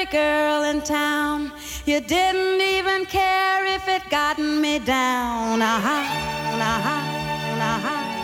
pretty girl in town. You didn't even care if it gotten me down. Aha, aha, aha.